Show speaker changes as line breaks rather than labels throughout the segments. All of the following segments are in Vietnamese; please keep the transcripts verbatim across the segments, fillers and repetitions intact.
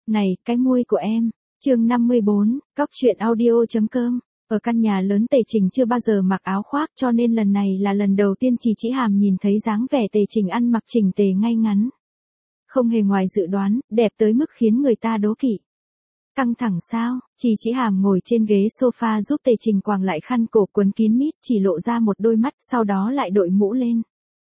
Này, cái môi của em. Chương năm mươi bốn, cóc truyện audio.com. Ở căn nhà lớn Tề Trình chưa bao giờ mặc áo khoác, cho nên lần này là lần đầu tiên Trì Chỉ Hàm nhìn thấy dáng vẻ Tề Trình ăn mặc chỉnh tề ngay ngắn. Không hề ngoài dự đoán, đẹp tới mức khiến người ta đố kỵ. Căng thẳng sao? Trì Chỉ Hàm ngồi trên ghế sofa giúp Tề Trình quàng lại khăn cổ quấn kín mít, chỉ lộ ra một đôi mắt, sau đó lại đội mũ lên.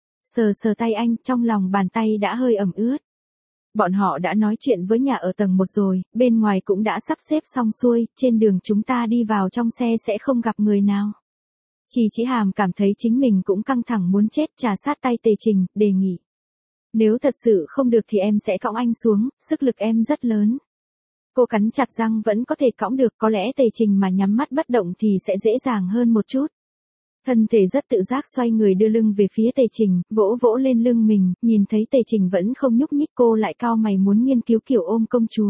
Sờ sờ tay anh, trong lòng bàn tay đã hơi ẩm ướt. Bọn họ đã nói chuyện với nhà ở tầng một rồi, bên ngoài cũng đã sắp xếp xong xuôi, trên đường chúng ta đi vào trong xe sẽ không gặp người nào. Trì Chỉ Hàm cảm thấy chính mình cũng căng thẳng muốn chết, trà sát tay Tề Trình, đề nghị. Nếu thật sự không được thì em sẽ cõng anh xuống, sức lực em rất lớn. Cô cắn chặt răng vẫn có thể cõng được, có lẽ Tề Trình mà nhắm mắt bất động thì sẽ dễ dàng hơn một chút. Thân thể rất tự giác xoay người đưa lưng về phía Tề Trình, vỗ vỗ lên lưng mình, nhìn thấy Tề Trình vẫn không nhúc nhích cô lại cau mày muốn nghiên cứu kiểu ôm công chúa.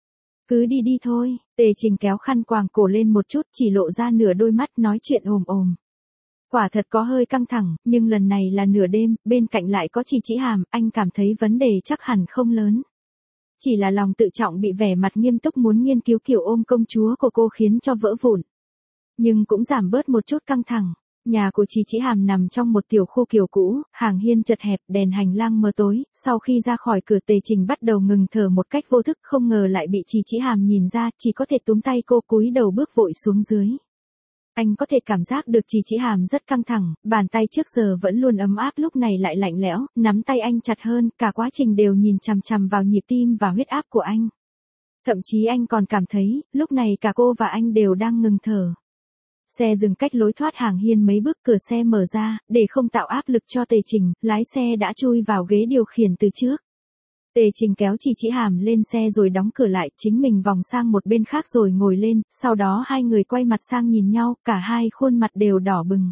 Cứ đi đi thôi, Tề Trình kéo khăn quàng cổ lên một chút chỉ lộ ra nửa đôi mắt nói chuyện ồm ồm. Quả thật có hơi căng thẳng, nhưng lần này là nửa đêm, bên cạnh lại có Trì Chỉ Hàm, anh cảm thấy vấn đề chắc hẳn không lớn. Chỉ là lòng tự trọng bị vẻ mặt nghiêm túc muốn nghiên cứu kiểu ôm công chúa của cô khiến cho vỡ vụn. Nhưng cũng giảm bớt một chút căng thẳng. Nhà của Trì Chỉ Hàm nằm trong một tiểu khu kiểu cũ, hàng hiên chật hẹp, đèn hành lang mờ tối, sau khi ra khỏi cửa Tề Trình bắt đầu ngừng thở một cách vô thức, không ngờ lại bị Trì Chỉ Hàm nhìn ra, chỉ có thể túm tay cô cúi đầu bước vội xuống dưới. Anh có thể cảm giác được Trì Chỉ Hàm rất căng thẳng, bàn tay trước giờ vẫn luôn ấm áp lúc này lại lạnh lẽo, nắm tay anh chặt hơn, cả quá trình đều nhìn chằm chằm vào nhịp tim và huyết áp của anh. Thậm chí anh còn cảm thấy, lúc này cả cô và anh đều đang ngừng thở. Xe dừng cách lối thoát hàng hiên mấy bước, cửa xe mở ra, để không tạo áp lực cho Tề Trình, lái xe đã chui vào ghế điều khiển từ trước. Tề Trình kéo Trì Chỉ Hàm lên xe rồi đóng cửa lại, chính mình vòng sang một bên khác rồi ngồi lên, sau đó hai người quay mặt sang nhìn nhau, cả hai khuôn mặt đều đỏ bừng.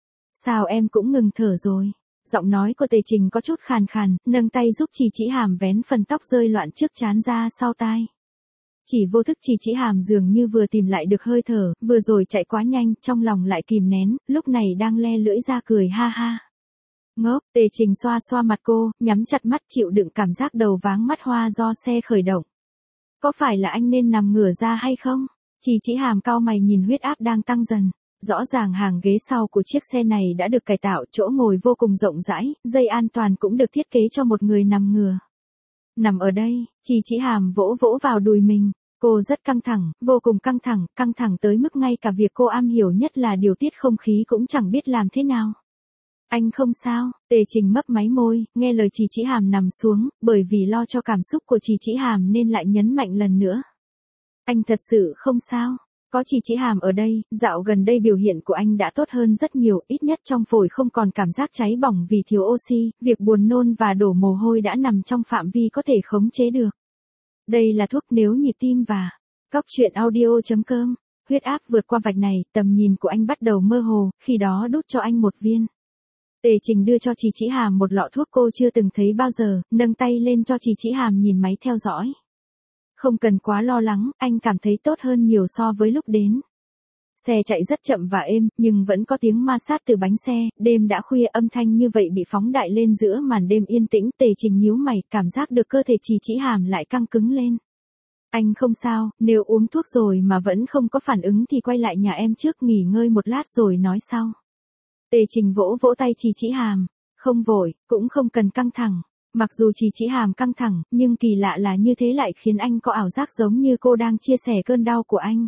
Sao em cũng ngừng thở rồi? Giọng nói của Tề Trình có chút khàn khàn, nâng tay giúp Trì Chỉ Hàm vén phần tóc rơi loạn trước trán ra sau tai. Chỉ vô thức Trì Chỉ Hàm dường như vừa tìm lại được hơi thở, vừa rồi chạy quá nhanh, trong lòng lại kìm nén, lúc này đang le lưỡi ra cười ha ha. Ngốc, Tề Trình xoa xoa mặt cô, nhắm chặt mắt chịu đựng cảm giác đầu váng mắt hoa do xe khởi động. Có phải là anh nên nằm ngửa ra hay không? Trì Chỉ Hàm cau mày nhìn huyết áp đang tăng dần. Rõ ràng hàng ghế sau của chiếc xe này đã được cải tạo, chỗ ngồi vô cùng rộng rãi, dây an toàn cũng được thiết kế cho một người nằm ngửa. Nằm ở đây, Trì Chỉ Hàm vỗ vỗ vào đùi mình. Cô rất căng thẳng, vô cùng căng thẳng, căng thẳng tới mức ngay cả việc cô am hiểu nhất là điều tiết không khí cũng chẳng biết làm thế nào. Anh không sao, Tề Trình mấp máy môi, nghe lời Trì Chỉ Hàm nằm xuống, bởi vì lo cho cảm xúc của Trì Chỉ Hàm nên lại nhấn mạnh lần nữa. Anh thật sự không sao, có Trì Chỉ Hàm ở đây, dạo gần đây biểu hiện của anh đã tốt hơn rất nhiều, ít nhất trong phổi không còn cảm giác cháy bỏng vì thiếu oxy, việc buồn nôn và đổ mồ hôi đã nằm trong phạm vi có thể khống chế được. Đây là thuốc nếu nhịp tim và cóc truyện audio.com. Huyết áp vượt qua vạch này, tầm nhìn của anh bắt đầu mơ hồ, khi đó đút cho anh một viên. Tề Trình đưa cho Trì Chỉ Hàm một lọ thuốc cô chưa từng thấy bao giờ, nâng tay lên cho Trì Chỉ Hàm nhìn máy theo dõi. Không cần quá lo lắng, anh cảm thấy tốt hơn nhiều so với lúc đến. Xe chạy rất chậm và êm, nhưng vẫn có tiếng ma sát từ bánh xe, đêm đã khuya âm thanh như vậy bị phóng đại lên giữa màn đêm yên tĩnh. Tề Trình nhíu mày, cảm giác được cơ thể Trì Chỉ Hàm lại căng cứng lên. Anh không sao, nếu uống thuốc rồi mà vẫn không có phản ứng thì quay lại nhà em trước nghỉ ngơi một lát rồi nói sau. Tề Trình vỗ vỗ tay Trì Chỉ Hàm, không vội, cũng không cần căng thẳng. Mặc dù Trì Chỉ Hàm căng thẳng, nhưng kỳ lạ là như thế lại khiến anh có ảo giác giống như cô đang chia sẻ cơn đau của anh.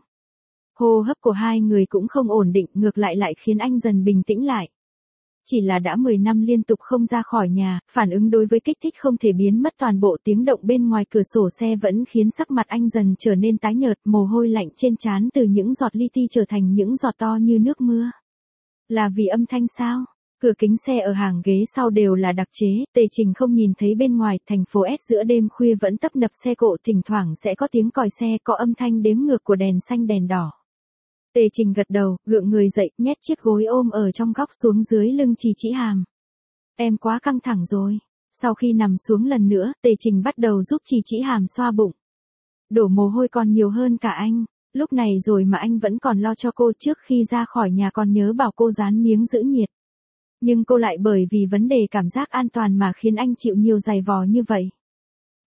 Hô hấp của hai người cũng không ổn định, ngược lại lại khiến anh dần bình tĩnh lại. Chỉ là đã mười năm liên tục không ra khỏi nhà, phản ứng đối với kích thích không thể biến mất toàn bộ, tiếng động bên ngoài cửa sổ xe vẫn khiến sắc mặt anh dần trở nên tái nhợt, mồ hôi lạnh trên trán từ những giọt li ti trở thành những giọt to như nước mưa. Là vì âm thanh sao? Cửa kính xe ở hàng ghế sau đều là đặc chế, Tề Trình không nhìn thấy bên ngoài, thành phố S giữa đêm khuya vẫn tấp nập xe cộ, thỉnh thoảng sẽ có tiếng còi xe, có âm thanh đếm ngược của đèn xanh đèn đỏ. Tề Trình gật đầu, gượng người dậy, nhét chiếc gối ôm ở trong góc xuống dưới lưng Trì Chỉ Hàm. Em quá căng thẳng rồi. Sau khi nằm xuống lần nữa, Tề Trình bắt đầu giúp Trì Chỉ Hàm xoa bụng. Đổ mồ hôi còn nhiều hơn cả anh. Lúc này rồi mà anh vẫn còn lo cho cô, trước khi ra khỏi nhà còn nhớ bảo cô dán miếng giữ nhiệt. Nhưng cô lại bởi vì vấn đề cảm giác an toàn mà khiến anh chịu nhiều giày vò như vậy.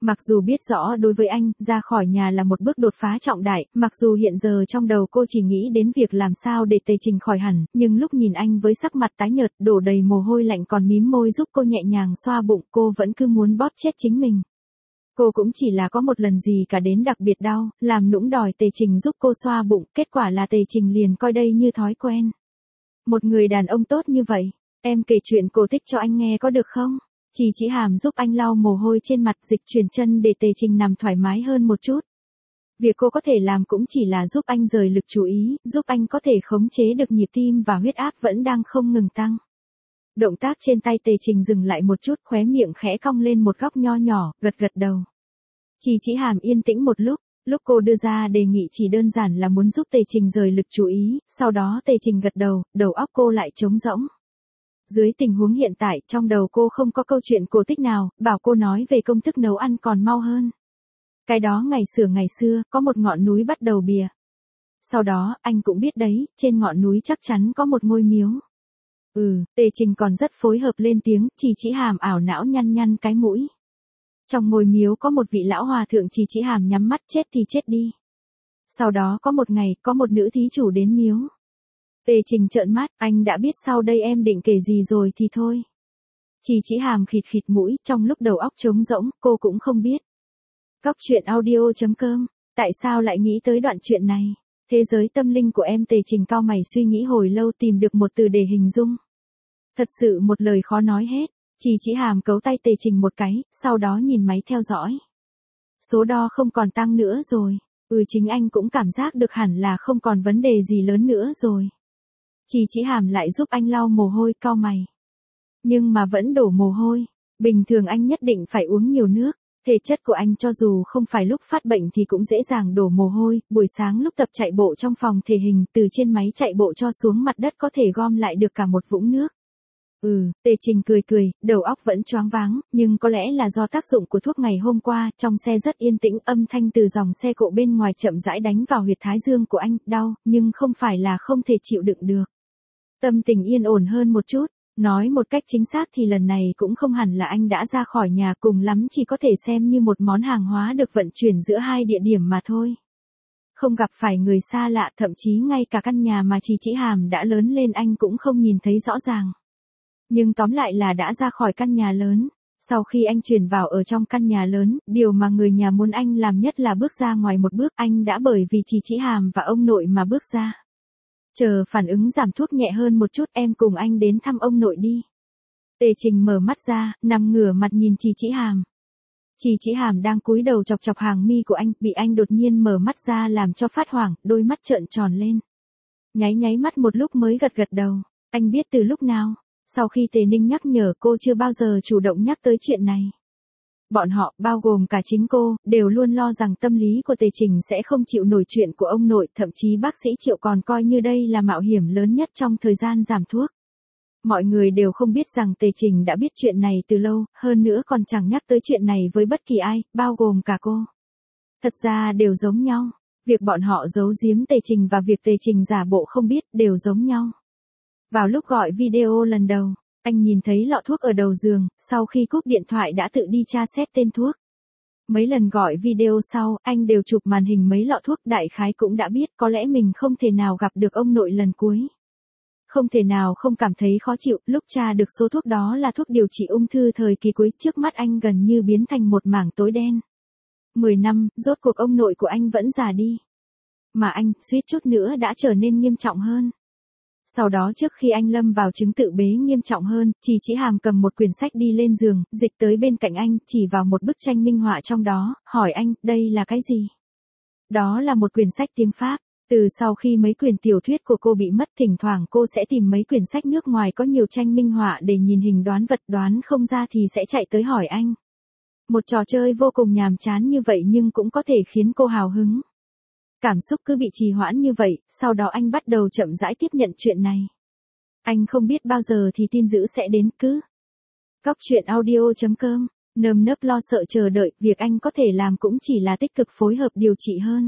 Mặc dù biết rõ đối với anh, ra khỏi nhà là một bước đột phá trọng đại, mặc dù hiện giờ trong đầu cô chỉ nghĩ đến việc làm sao để Tề Trình khỏi hẳn, nhưng lúc nhìn anh với sắc mặt tái nhợt, đổ đầy mồ hôi lạnh còn mím môi giúp cô nhẹ nhàng xoa bụng, cô vẫn cứ muốn bóp chết chính mình. Cô cũng chỉ là có một lần gì cả đến đặc biệt đau, làm nũng đòi Tề Trình giúp cô xoa bụng, kết quả là Tề Trình liền coi đây như thói quen. Một người đàn ông tốt như vậy, em kể chuyện cổ tích cho anh nghe có được không? Chị Chỉ Hàm giúp anh lau mồ hôi trên mặt, dịch chuyển chân để Tề Trình nằm thoải mái hơn một chút. Việc cô có thể làm cũng chỉ là giúp anh rời lực chú ý, giúp anh có thể khống chế được nhịp tim và huyết áp vẫn đang không ngừng tăng. Động tác trên tay Tề Trình dừng lại một chút, khóe miệng khẽ cong lên một góc nho nhỏ, gật gật đầu. Chị Chỉ Hàm yên tĩnh một lúc, lúc cô đưa ra đề nghị chỉ đơn giản là muốn giúp Tề Trình rời lực chú ý, sau đó Tề Trình gật đầu, đầu óc cô lại trống rỗng. Dưới tình huống hiện tại, trong đầu cô không có câu chuyện cổ tích nào, bảo cô nói về công thức nấu ăn còn mau hơn. Cái đó ngày xưa ngày xưa, có một ngọn núi bắt đầu bìa. Sau đó, anh cũng biết đấy, trên ngọn núi chắc chắn có một ngôi miếu. Ừ, Tề Trình còn rất phối hợp lên tiếng, chị Chỉ Hàm ảo não nhăn nhăn cái mũi. Trong ngôi miếu có một vị lão hòa thượng, chị Chỉ Hàm nhắm mắt, chết thì chết đi. Sau đó có một ngày, có một nữ thí chủ đến miếu. Tề Trình trợn mắt, anh đã biết sau đây em định kể gì rồi thì thôi. Chị Chỉ Hàm khịt khịt mũi, trong lúc đầu óc trống rỗng, cô cũng không biết. Cóc truyện audio chấm com, tại sao lại nghĩ tới đoạn chuyện này? Thế giới tâm linh của em. Tề Trình cau mày suy nghĩ hồi lâu tìm được một từ để hình dung. Thật sự một lời khó nói hết. Chị Chỉ Hàm cấu tay Tề Trình một cái, sau đó nhìn máy theo dõi. Số đo không còn tăng nữa rồi. Ừ, chính anh cũng cảm giác được hẳn là không còn vấn đề gì lớn nữa rồi. Chị Chỉ Hàm lại giúp anh lau mồ hôi, cau mày. Nhưng mà vẫn đổ mồ hôi. Bình thường anh nhất định phải uống nhiều nước. Thể chất của anh cho dù không phải lúc phát bệnh thì cũng dễ dàng đổ mồ hôi. Buổi sáng lúc tập chạy bộ trong phòng thể hình, từ trên máy chạy bộ cho xuống mặt đất có thể gom lại được cả một vũng nước. Ừ, Tề Trình cười cười, đầu óc vẫn choáng váng, nhưng có lẽ là do tác dụng của thuốc ngày hôm qua, trong xe rất yên tĩnh, âm thanh từ dòng xe cộ bên ngoài chậm rãi đánh vào huyệt thái dương của anh, đau, nhưng không phải là không thể chịu đựng được. Tâm tình yên ổn hơn một chút, nói một cách chính xác thì lần này cũng không hẳn là anh đã ra khỏi nhà, cùng lắm chỉ có thể xem như một món hàng hóa được vận chuyển giữa hai địa điểm mà thôi. Không gặp phải người xa lạ, thậm chí ngay cả căn nhà mà chị Chỉ Hàm đã lớn lên anh cũng không nhìn thấy rõ ràng. Nhưng tóm lại là đã ra khỏi căn nhà lớn. Sau khi anh chuyển vào ở trong căn nhà lớn, điều mà người nhà muốn anh làm nhất là bước ra ngoài một bước. Anh đã bởi vì chị Chỉ Hàm và ông nội mà bước ra. Chờ phản ứng giảm thuốc nhẹ hơn một chút, em cùng anh đến thăm ông nội đi. Tề Trình mở mắt ra, nằm ngửa mặt nhìn chị Chỉ Hàm. Chị Chỉ Hàm đang cúi đầu chọc chọc hàng mi của anh, bị anh đột nhiên mở mắt ra làm cho phát hoảng, đôi mắt trợn tròn lên. Nháy nháy mắt một lúc mới gật gật đầu. Anh biết từ lúc nào? Sau khi Tề Ninh nhắc nhở, cô chưa bao giờ chủ động nhắc tới chuyện này. Bọn họ, bao gồm cả chính cô, đều luôn lo rằng tâm lý của Tề Trình sẽ không chịu nổi chuyện của ông nội, thậm chí bác sĩ Triệu còn coi như đây là mạo hiểm lớn nhất trong thời gian giảm thuốc. Mọi người đều không biết rằng Tề Trình đã biết chuyện này từ lâu, hơn nữa còn chẳng nhắc tới chuyện này với bất kỳ ai, bao gồm cả cô. Thật ra đều giống nhau, việc bọn họ giấu giếm Tề Trình và việc Tề Trình giả bộ không biết đều giống nhau. Vào lúc gọi video lần đầu, anh nhìn thấy lọ thuốc ở đầu giường, sau khi cúp điện thoại đã tự đi tra xét tên thuốc. Mấy lần gọi video sau, anh đều chụp màn hình mấy lọ thuốc, đại khái cũng đã biết có lẽ mình không thể nào gặp được ông nội lần cuối. Không thể nào không cảm thấy khó chịu, lúc tra được số thuốc đó là thuốc điều trị ung thư thời kỳ cuối, trước mắt anh gần như biến thành một mảng tối đen. Mười năm, rốt cuộc ông nội của anh vẫn già đi. Mà anh, suýt chút nữa đã trở nên nghiêm trọng hơn. Sau đó trước khi anh lâm vào chứng tự bế nghiêm trọng hơn, chị Chỉ Hàm cầm một quyển sách đi lên giường, dịch tới bên cạnh anh, chỉ vào một bức tranh minh họa trong đó, hỏi anh, đây là cái gì? Đó là một quyển sách tiếng Pháp. Từ sau khi mấy quyển tiểu thuyết của cô bị mất, thỉnh thoảng cô sẽ tìm mấy quyển sách nước ngoài có nhiều tranh minh họa để nhìn hình đoán vật, đoán không ra thì sẽ chạy tới hỏi anh. Một trò chơi vô cùng nhàm chán như vậy nhưng cũng có thể khiến cô hào hứng. Cảm xúc cứ bị trì hoãn như vậy, sau đó anh bắt đầu chậm rãi tiếp nhận chuyện này. Anh không biết bao giờ thì tin dữ sẽ đến, cứ. Cóc truyện audio chấm com, nơm nớp lo sợ chờ đợi, việc anh có thể làm cũng chỉ là tích cực phối hợp điều trị hơn.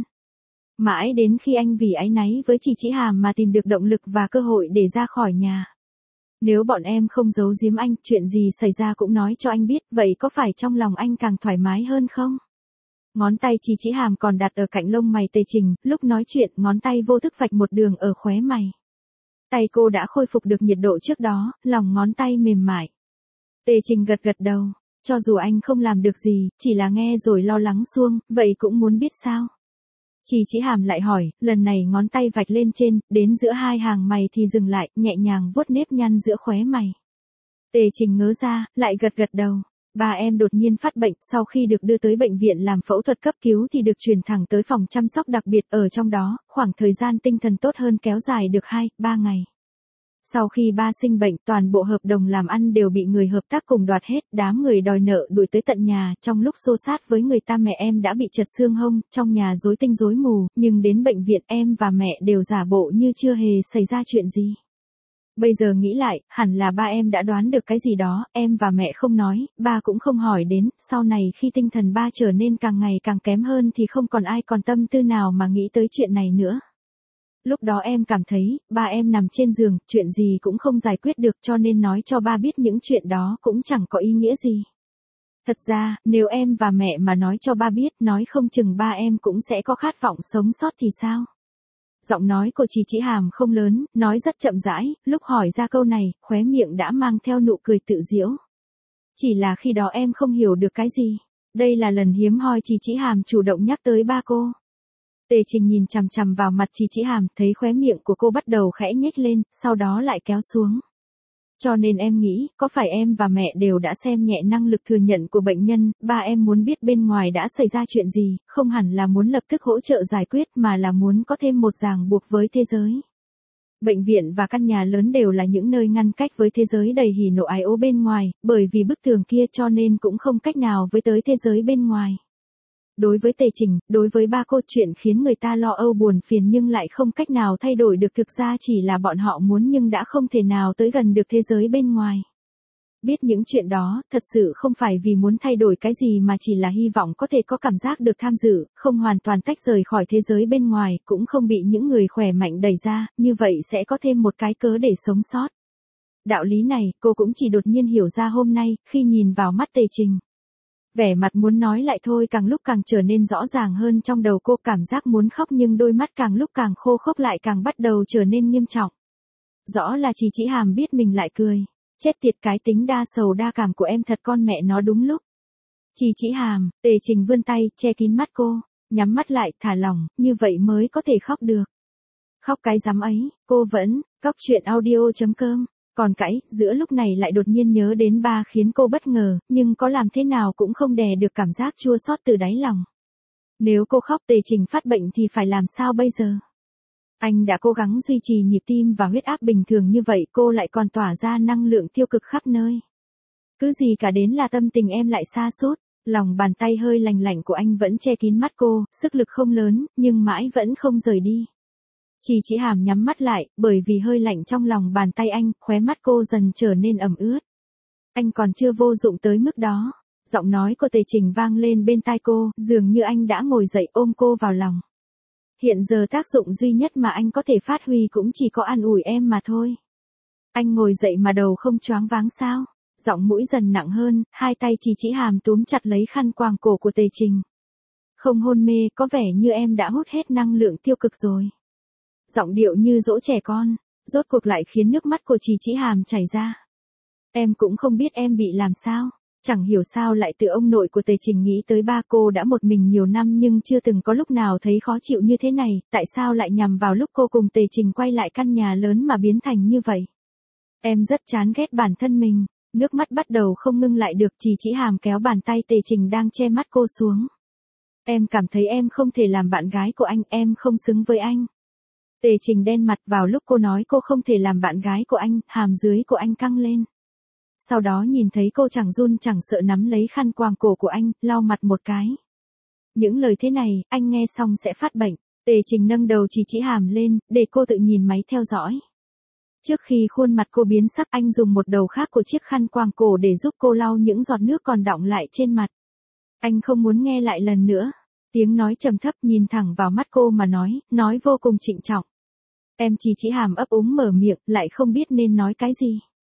Mãi đến khi anh vì áy náy với chị Chỉ Hàm mà tìm được động lực và cơ hội để ra khỏi nhà. Nếu bọn em không giấu giếm anh, chuyện gì xảy ra cũng nói cho anh biết, vậy có phải trong lòng anh càng thoải mái hơn không? Ngón tay Chí Chí Hàm còn đặt ở cạnh lông mày Tề Trình, lúc nói chuyện, ngón tay vô thức vạch một đường ở khóe mày. Tay cô đã khôi phục được nhiệt độ trước đó, lòng ngón tay mềm mại. Tề Trình gật gật đầu, cho dù anh không làm được gì, chỉ là nghe rồi lo lắng suông, vậy cũng muốn biết sao? Chí Chí Hàm lại hỏi, lần này ngón tay vạch lên trên, đến giữa hai hàng mày thì dừng lại, nhẹ nhàng vuốt nếp nhăn giữa khóe mày. Tề Trình ngớ ra, lại gật gật đầu. Ba em đột nhiên phát bệnh, sau khi được đưa tới bệnh viện làm phẫu thuật cấp cứu thì được chuyển thẳng tới phòng chăm sóc đặc biệt, ở trong đó, khoảng thời gian tinh thần tốt hơn kéo dài được hai, ba ngày. Sau khi ba sinh bệnh, toàn bộ hợp đồng làm ăn đều bị người hợp tác cùng đoạt hết, đám người đòi nợ đuổi tới tận nhà, trong lúc xô sát với người ta mẹ em đã bị trật xương hông, trong nhà rối tinh rối mù, nhưng đến bệnh viện em và mẹ đều giả bộ như chưa hề xảy ra chuyện gì. Bây giờ nghĩ lại, hẳn là ba em đã đoán được cái gì đó, em và mẹ không nói, ba cũng không hỏi đến, sau này khi tinh thần ba trở nên càng ngày càng kém hơn thì không còn ai còn tâm tư nào mà nghĩ tới chuyện này nữa. Lúc đó em cảm thấy, ba em nằm trên giường, chuyện gì cũng không giải quyết được cho nên nói cho ba biết những chuyện đó cũng chẳng có ý nghĩa gì. Thật ra, nếu em và mẹ mà nói cho ba biết, nói không chừng ba em cũng sẽ có khát vọng sống sót thì sao? Giọng nói của Chí Chí Hàm không lớn, nói rất chậm rãi, lúc hỏi ra câu này, khóe miệng đã mang theo nụ cười tự giễu. Chỉ là khi đó em không hiểu được cái gì. Đây là lần hiếm hoi Chí Chí Hàm chủ động nhắc tới ba cô. Tề Trình nhìn chằm chằm vào mặt Chí Chí Hàm, thấy khóe miệng của cô bắt đầu khẽ nhếch lên, sau đó lại kéo xuống. Cho nên em nghĩ, có phải em và mẹ đều đã xem nhẹ năng lực thừa nhận của bệnh nhân, ba em muốn biết bên ngoài đã xảy ra chuyện gì, không hẳn là muốn lập tức hỗ trợ giải quyết mà là muốn có thêm một ràng buộc với thế giới. Bệnh viện và căn nhà lớn đều là những nơi ngăn cách với thế giới đầy hỉ nộ ái ố bên ngoài, bởi vì bức tường kia cho nên cũng không cách nào với tới thế giới bên ngoài. Đối với Tề Trình, đối với ba cô, chuyện khiến người ta lo âu buồn phiền nhưng lại không cách nào thay đổi được thực ra chỉ là bọn họ muốn nhưng đã không thể nào tới gần được thế giới bên ngoài. Biết những chuyện đó, thật sự không phải vì muốn thay đổi cái gì mà chỉ là hy vọng có thể có cảm giác được tham dự, không hoàn toàn tách rời khỏi thế giới bên ngoài, cũng không bị những người khỏe mạnh đẩy ra, như vậy sẽ có thêm một cái cớ để sống sót. Đạo lý này, cô cũng chỉ đột nhiên hiểu ra hôm nay, khi nhìn vào mắt Tề Trình. Vẻ mặt muốn nói lại thôi càng lúc càng trở nên rõ ràng hơn trong đầu cô, cảm giác muốn khóc nhưng đôi mắt càng lúc càng khô khốc lại càng bắt đầu trở nên nghiêm trọng. Rõ là Chí Chí Hàm biết mình lại cười. Chết tiệt, cái tính đa sầu đa cảm của em thật con mẹ nó đúng lúc. Chí Chí Hàm, Tề Trình vươn tay, che kín mắt cô, nhắm mắt lại, thả lỏng, như vậy mới có thể khóc được. Khóc cái dám ấy, cô vẫn, cóc truyện audio chấm com. Còn cãi, giữa lúc này lại đột nhiên nhớ đến ba khiến cô bất ngờ, nhưng có làm thế nào cũng không đè được cảm giác chua xót từ đáy lòng. Nếu cô khóc Tề Trình phát bệnh thì phải làm sao bây giờ? Anh đã cố gắng duy trì nhịp tim và huyết áp bình thường như vậy, cô lại còn tỏa ra năng lượng tiêu cực khắp nơi. Cứ gì cả đến là tâm tình em lại sa sút. Lòng bàn tay hơi lành lạnh của anh vẫn che kín mắt cô, sức lực không lớn, nhưng mãi vẫn không rời đi. Chí Chí Hàm nhắm mắt lại, bởi vì hơi lạnh trong lòng bàn tay anh, khóe mắt cô dần trở nên ẩm ướt. Anh còn chưa vô dụng tới mức đó. Giọng nói của Tề Trình vang lên bên tai cô, dường như anh đã ngồi dậy ôm cô vào lòng. Hiện giờ tác dụng duy nhất mà anh có thể phát huy cũng chỉ có an ủi em mà thôi. Anh ngồi dậy mà đầu không choáng váng sao? Giọng mũi dần nặng hơn, hai tay Chí Chí Hàm túm chặt lấy khăn quàng cổ của Tề Trình. Không hôn mê, có vẻ như em đã hút hết năng lượng tiêu cực rồi. Giọng điệu như dỗ trẻ con, rốt cuộc lại khiến nước mắt của Chí Chí Hàm chảy ra. Em cũng không biết em bị làm sao, chẳng hiểu sao lại từ ông nội của Tề Trình nghĩ tới ba cô đã một mình nhiều năm nhưng chưa từng có lúc nào thấy khó chịu như thế này, tại sao lại nhằm vào lúc cô cùng Tề Trình quay lại căn nhà lớn mà biến thành như vậy. Em rất chán ghét bản thân mình, nước mắt bắt đầu không ngưng lại được. Chí Chí Hàm kéo bàn tay Tề Trình đang che mắt cô xuống. Em cảm thấy em không thể làm bạn gái của anh, em không xứng với anh. Tề Trình đen mặt vào lúc cô nói cô không thể làm bạn gái của anh, hàm dưới của anh căng lên. Sau đó nhìn thấy cô chẳng run chẳng sợ nắm lấy khăn quàng cổ của anh, lau mặt một cái. Những lời thế này, anh nghe xong sẽ phát bệnh. Tề Trình nâng đầu Chí Chí Hàm lên, để cô tự nhìn máy theo dõi. Trước khi khuôn mặt cô biến sắc, anh dùng một đầu khác của chiếc khăn quàng cổ để giúp cô lau những giọt nước còn đọng lại trên mặt. Anh không muốn nghe lại lần nữa. Tiếng nói trầm thấp, nhìn thẳng vào mắt cô mà nói, nói vô cùng trịnh trọng. Em Chí Chí Hàm ấp úng mở miệng, lại không biết nên nói cái gì.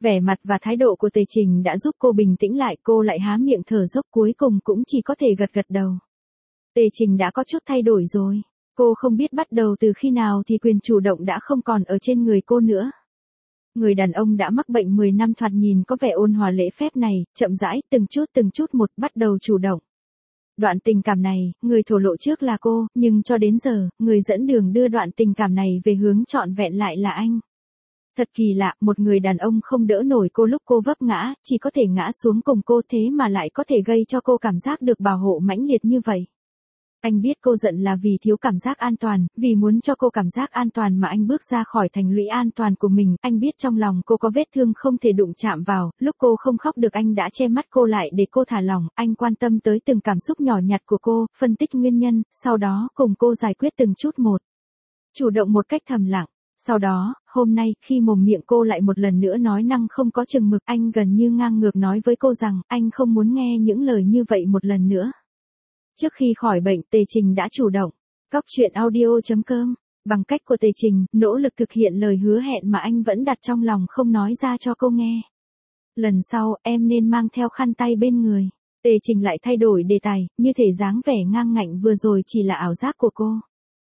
Vẻ mặt và thái độ của Tề Trình đã giúp cô bình tĩnh lại, cô lại há miệng thở dốc cuối cùng cũng chỉ có thể gật gật đầu. Tề Trình đã có chút thay đổi rồi. Cô không biết bắt đầu từ khi nào thì quyền chủ động đã không còn ở trên người cô nữa. Người đàn ông đã mắc bệnh mười năm thoạt nhìn có vẻ ôn hòa lễ phép này, chậm rãi, từng chút từng chút một bắt đầu chủ động. Đoạn tình cảm này, người thổ lộ trước là cô, nhưng cho đến giờ, người dẫn đường đưa đoạn tình cảm này về hướng trọn vẹn lại là anh. Thật kỳ lạ, một người đàn ông không đỡ nổi cô lúc cô vấp ngã, chỉ có thể ngã xuống cùng cô thế mà lại có thể gây cho cô cảm giác được bảo hộ mãnh liệt như vậy. Anh biết cô giận là vì thiếu cảm giác an toàn, vì muốn cho cô cảm giác an toàn mà anh bước ra khỏi thành lũy an toàn của mình. Anh biết trong lòng cô có vết thương không thể đụng chạm vào, lúc cô không khóc được anh đã che mắt cô lại để cô thả lỏng. Anh quan tâm tới từng cảm xúc nhỏ nhặt của cô, phân tích nguyên nhân, sau đó cùng cô giải quyết từng chút một. Chủ động một cách thầm lặng. Sau đó, hôm nay, khi mồm miệng cô lại một lần nữa nói năng không có chừng mực, anh gần như ngang ngược nói với cô rằng, anh không muốn nghe những lời như vậy một lần nữa. Trước khi khỏi bệnh, Tề Trình đã chủ động. Cóc truyện audio chấm com. Bằng cách của Tề Trình, nỗ lực thực hiện lời hứa hẹn mà anh vẫn đặt trong lòng không nói ra cho cô nghe. Lần sau, em nên mang theo khăn tay bên người. Tề Trình lại thay đổi đề tài, như thể dáng vẻ ngang ngạnh vừa rồi chỉ là ảo giác của cô.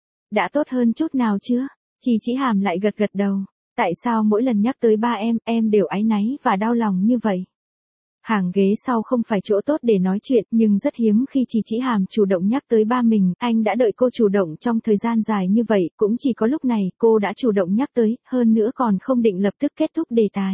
Đã tốt hơn chút nào chưa? Chị Chỉ Hàm lại gật gật đầu. Tại sao mỗi lần nhắc tới ba em, em đều áy náy và đau lòng như vậy? Hàng ghế sau không phải chỗ tốt để nói chuyện, nhưng rất hiếm khi chị Chỉ Hàm chủ động nhắc tới ba mình, anh đã đợi cô chủ động trong thời gian dài như vậy, cũng chỉ có lúc này cô đã chủ động nhắc tới, hơn nữa còn không định lập tức kết thúc đề tài.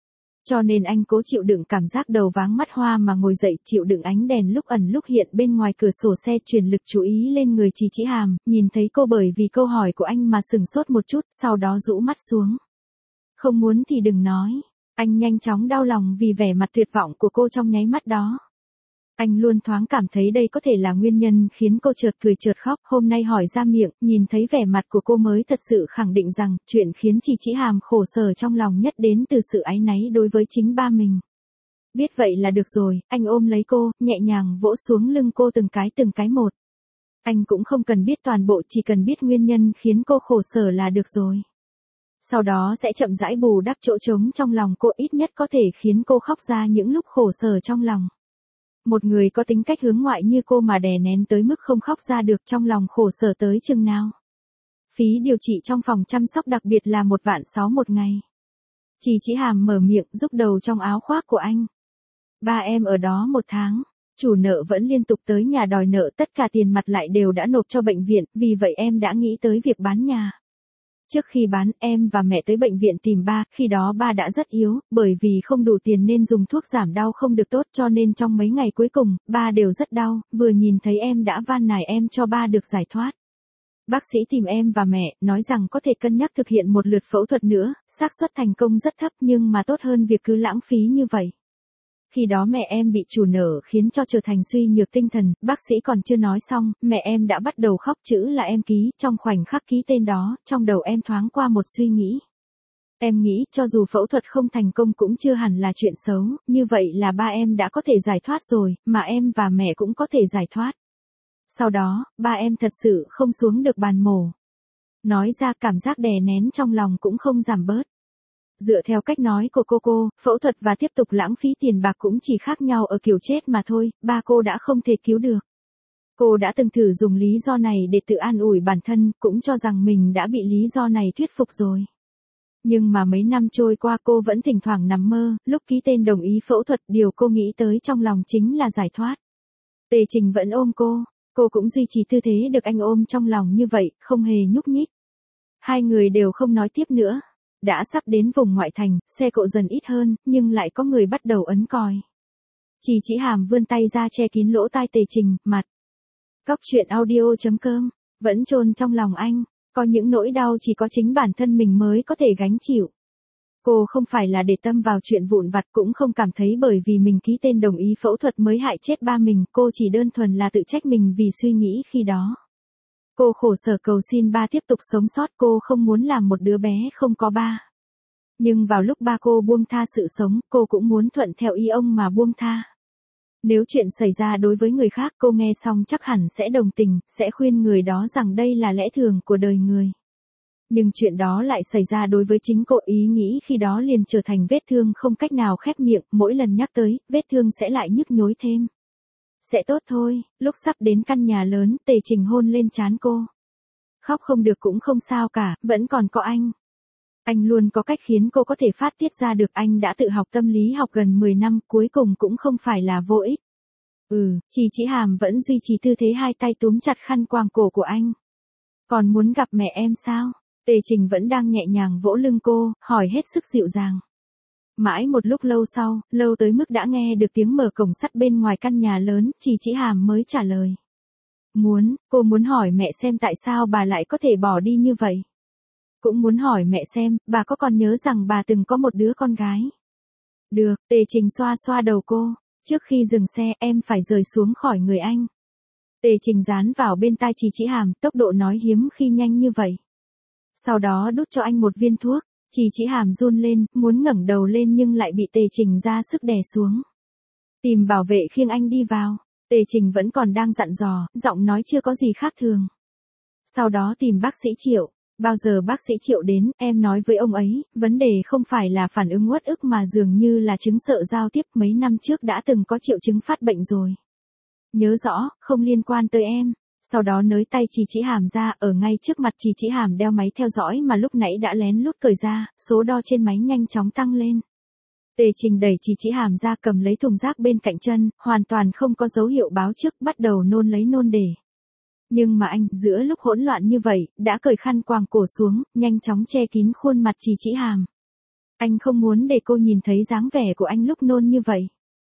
Cho nên anh cố chịu đựng cảm giác đầu váng mắt hoa mà ngồi dậy, chịu đựng ánh đèn lúc ẩn lúc hiện bên ngoài cửa sổ xe, truyền lực chú ý lên người chị Chỉ Hàm, nhìn thấy cô bởi vì câu hỏi của anh mà sừng sốt một chút, sau đó rũ mắt xuống. Không muốn thì đừng nói. Anh nhanh chóng đau lòng vì vẻ mặt tuyệt vọng của cô trong nháy mắt đó. Anh luôn thoáng cảm thấy đây có thể là nguyên nhân khiến cô chợt cười chợt khóc, hôm nay hỏi ra miệng, nhìn thấy vẻ mặt của cô mới thật sự khẳng định rằng, chuyện khiến chị Chỉ Hàm khổ sở trong lòng nhất đến từ sự áy náy đối với chính ba mình. Biết vậy là được rồi, anh ôm lấy cô, nhẹ nhàng vỗ xuống lưng cô từng cái từng cái một. Anh cũng không cần biết toàn bộ, chỉ cần biết nguyên nhân khiến cô khổ sở là được rồi. Sau đó sẽ chậm rãi bù đắp chỗ trống trong lòng cô, ít nhất có thể khiến cô khóc ra những lúc khổ sở trong lòng. Một người có tính cách hướng ngoại như cô mà đè nén tới mức không khóc ra được, trong lòng khổ sở tới chừng nào. Phí điều trị trong phòng chăm sóc đặc biệt là một vạn sáu một ngày. Chị Chỉ Hàm mở miệng, rúc đầu trong áo khoác của anh. Ba em ở đó một tháng. Chủ nợ vẫn liên tục tới nhà đòi nợ, tất cả tiền mặt lại đều đã nộp cho bệnh viện, vì vậy em đã nghĩ tới việc bán nhà. Trước khi bán, em và mẹ tới bệnh viện tìm ba, khi đó ba đã rất yếu, bởi vì không đủ tiền nên dùng thuốc giảm đau không được tốt, cho nên trong mấy ngày cuối cùng, ba đều rất đau, vừa nhìn thấy em đã van nài em cho ba được giải thoát. Bác sĩ tìm em và mẹ, nói rằng có thể cân nhắc thực hiện một lượt phẫu thuật nữa, xác suất thành công rất thấp nhưng mà tốt hơn việc cứ lãng phí như vậy. Khi đó mẹ em bị chủ nợ khiến cho trở thành suy nhược tinh thần, bác sĩ còn chưa nói xong, mẹ em đã bắt đầu khóc, chữ là em ký, trong khoảnh khắc ký tên đó, trong đầu em thoáng qua một suy nghĩ. Em nghĩ, cho dù phẫu thuật không thành công cũng chưa hẳn là chuyện xấu, như vậy là ba em đã có thể giải thoát rồi, mà em và mẹ cũng có thể giải thoát. Sau đó, ba em thật sự không xuống được bàn mổ. Nói ra cảm giác đè nén trong lòng cũng không giảm bớt. Dựa theo cách nói của cô cô, phẫu thuật và tiếp tục lãng phí tiền bạc cũng chỉ khác nhau ở kiểu chết mà thôi, ba cô đã không thể cứu được. Cô đã từng thử dùng lý do này để tự an ủi bản thân, cũng cho rằng mình đã bị lý do này thuyết phục rồi. Nhưng mà mấy năm trôi qua cô vẫn thỉnh thoảng nằm mơ, lúc ký tên đồng ý phẫu thuật, điều cô nghĩ tới trong lòng chính là giải thoát. Tề Trình vẫn ôm cô, cô cũng duy trì tư thế được anh ôm trong lòng như vậy, không hề nhúc nhích. Hai người đều không nói tiếp nữa. Đã sắp đến vùng ngoại thành, xe cộ dần ít hơn, nhưng lại có người bắt đầu ấn còi. Chị Chỉ Hàm vươn tay ra che kín lỗ tai Tề Trình, mặt. Cóc truyện audio chấm com, vẫn chôn trong lòng anh, có những nỗi đau chỉ có chính bản thân mình mới có thể gánh chịu. Cô không phải là để tâm vào chuyện vụn vặt, cũng không cảm thấy bởi vì mình ký tên đồng ý phẫu thuật mới hại chết ba mình, cô chỉ đơn thuần là tự trách mình vì suy nghĩ khi đó. Cô khổ sở cầu xin ba tiếp tục sống sót, cô không muốn làm một đứa bé không có ba. Nhưng vào lúc ba cô buông tha sự sống, cô cũng muốn thuận theo ý ông mà buông tha. Nếu chuyện xảy ra đối với người khác, cô nghe xong chắc hẳn sẽ đồng tình, sẽ khuyên người đó rằng đây là lẽ thường của đời người. Nhưng chuyện đó lại xảy ra đối với chính cô, ý nghĩ khi đó liền trở thành vết thương không cách nào khép miệng, mỗi lần nhắc tới, vết thương sẽ lại nhức nhối thêm. Sẽ tốt thôi, lúc sắp đến căn nhà lớn, Tề Trình hôn lên trán cô. Khóc không được cũng không sao cả, vẫn còn có anh. Anh luôn có cách khiến cô có thể phát tiết ra được, anh đã tự học tâm lý học gần mười năm, cuối cùng cũng không phải là vô ích. Ừ, Trì Chỉ Hàm vẫn duy trì tư thế hai tay túm chặt khăn quàng cổ của anh. Còn muốn gặp mẹ em sao? Tề Trình vẫn đang nhẹ nhàng vỗ lưng cô, hỏi hết sức dịu dàng. Mãi một lúc lâu sau, lâu tới mức đã nghe được tiếng mở cổng sắt bên ngoài căn nhà lớn, Trì Chỉ Hàm mới trả lời. Muốn, cô muốn hỏi mẹ xem tại sao bà lại có thể bỏ đi như vậy. Cũng muốn hỏi mẹ xem, bà có còn nhớ rằng bà từng có một đứa con gái. Được, Tề Trình xoa xoa đầu cô. Trước khi dừng xe, em phải rời xuống khỏi người anh. Tề Trình dán vào bên tai Trì Chỉ Hàm, tốc độ nói hiếm khi nhanh như vậy. Sau đó đút cho anh một viên thuốc. Trì Chỉ Hàm run lên, muốn ngẩng đầu lên nhưng lại bị Tề Trình ra sức đè xuống. Tìm bảo vệ khiêng anh đi vào. Tề Trình vẫn còn đang dặn dò, giọng nói chưa có gì khác thường. Sau đó tìm bác sĩ Triệu. Bao giờ bác sĩ Triệu đến, em nói với ông ấy, vấn đề không phải là phản ứng uất ức mà dường như là chứng sợ giao tiếp, mấy năm trước đã từng có triệu chứng phát bệnh rồi. Nhớ rõ, không liên quan tới em. Sau đó nới tay Trì Chỉ Hàm ra, ở ngay trước mặt Trì Chỉ Hàm đeo máy theo dõi mà lúc nãy đã lén lút cởi ra, số đo trên máy nhanh chóng tăng lên. Tề Trình đẩy Trì Chỉ Hàm ra, cầm lấy thùng rác bên cạnh chân, hoàn toàn không có dấu hiệu báo trước, bắt đầu nôn lấy nôn để. Nhưng mà anh, giữa lúc hỗn loạn như vậy, đã cởi khăn quàng cổ xuống, nhanh chóng che kín khuôn mặt Trì Chỉ Hàm. Anh không muốn để cô nhìn thấy dáng vẻ của anh lúc nôn như vậy.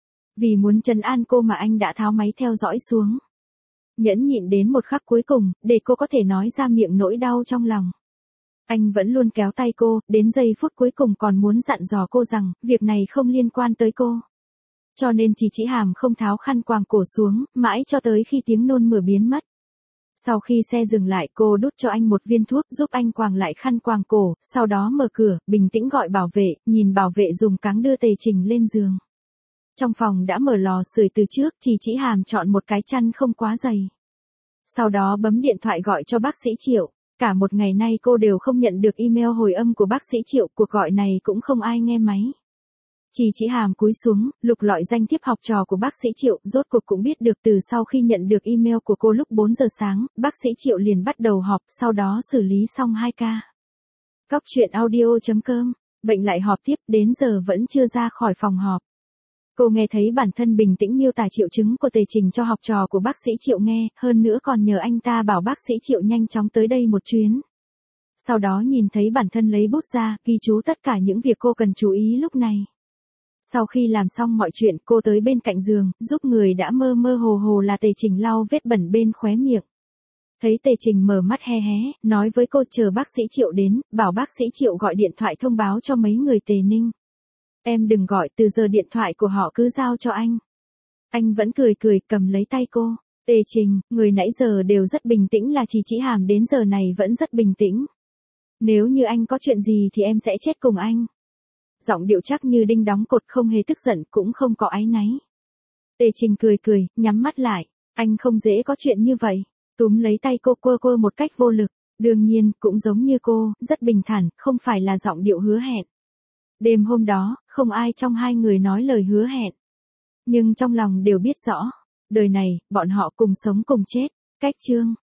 Vì muốn trấn an cô mà anh đã tháo máy theo dõi xuống. Nhẫn nhịn đến một khắc cuối cùng, để cô có thể nói ra miệng nỗi đau trong lòng. Anh vẫn luôn kéo tay cô, đến giây phút cuối cùng còn muốn dặn dò cô rằng, việc này không liên quan tới cô. Cho nên Trì Chỉ Hàm không tháo khăn quàng cổ xuống, mãi cho tới khi tiếng nôn mửa biến mất. Sau khi xe dừng lại, cô đút cho anh một viên thuốc, giúp anh quàng lại khăn quàng cổ, sau đó mở cửa, bình tĩnh gọi bảo vệ, nhìn bảo vệ dùng cáng đưa Tề Trình lên giường. Trong phòng đã mở lò sưởi từ trước, Trì Chỉ Hàm chọn một cái chăn không quá dày. Sau đó bấm điện thoại gọi cho bác sĩ Triệu. Cả một ngày nay cô đều không nhận được email hồi âm của bác sĩ Triệu, cuộc gọi này cũng không ai nghe máy. Trì Chỉ Hàm cúi xuống, lục lọi danh thiếp học trò của bác sĩ Triệu, rốt cuộc cũng biết được từ sau khi nhận được email của cô lúc bốn giờ sáng, bác sĩ Triệu liền bắt đầu họp, sau đó xử lý xong hai ca. Cóc truyện audio chấm com, bệnh lại họp tiếp, đến giờ vẫn chưa ra khỏi phòng họp. Cô nghe thấy bản thân bình tĩnh miêu tả triệu chứng của Tề Trình cho học trò của bác sĩ Triệu nghe, hơn nữa còn nhờ anh ta bảo bác sĩ Triệu nhanh chóng tới đây một chuyến. Sau đó nhìn thấy bản thân lấy bút ra, ghi chú tất cả những việc cô cần chú ý lúc này. Sau khi làm xong mọi chuyện, cô tới bên cạnh giường, giúp người đã mơ mơ hồ hồ là Tề Trình lau vết bẩn bên khóe miệng. Thấy Tề Trình mở mắt hé hé, nói với cô chờ bác sĩ Triệu đến, bảo bác sĩ Triệu gọi điện thoại thông báo cho mấy người Tề Ninh. Em đừng gọi, từ giờ điện thoại của họ cứ giao cho anh. Anh vẫn cười cười cầm lấy tay cô. Tề Trình, người nãy giờ đều rất bình tĩnh là Trì Chỉ Hàm đến giờ này vẫn rất bình tĩnh. Nếu như anh có chuyện gì thì em sẽ chết cùng anh. Giọng điệu chắc như đinh đóng cột, không hề tức giận cũng không có áy náy. Tề Trình cười cười, nhắm mắt lại. Anh không dễ có chuyện như vậy. Túm lấy tay cô quơ quơ một cách vô lực. Đương nhiên, cũng giống như cô, rất bình thản, không phải là giọng điệu hứa hẹn. Đêm hôm đó, không ai trong hai người nói lời hứa hẹn. Nhưng trong lòng đều biết rõ, đời này, bọn họ cùng sống cùng chết. Cách chương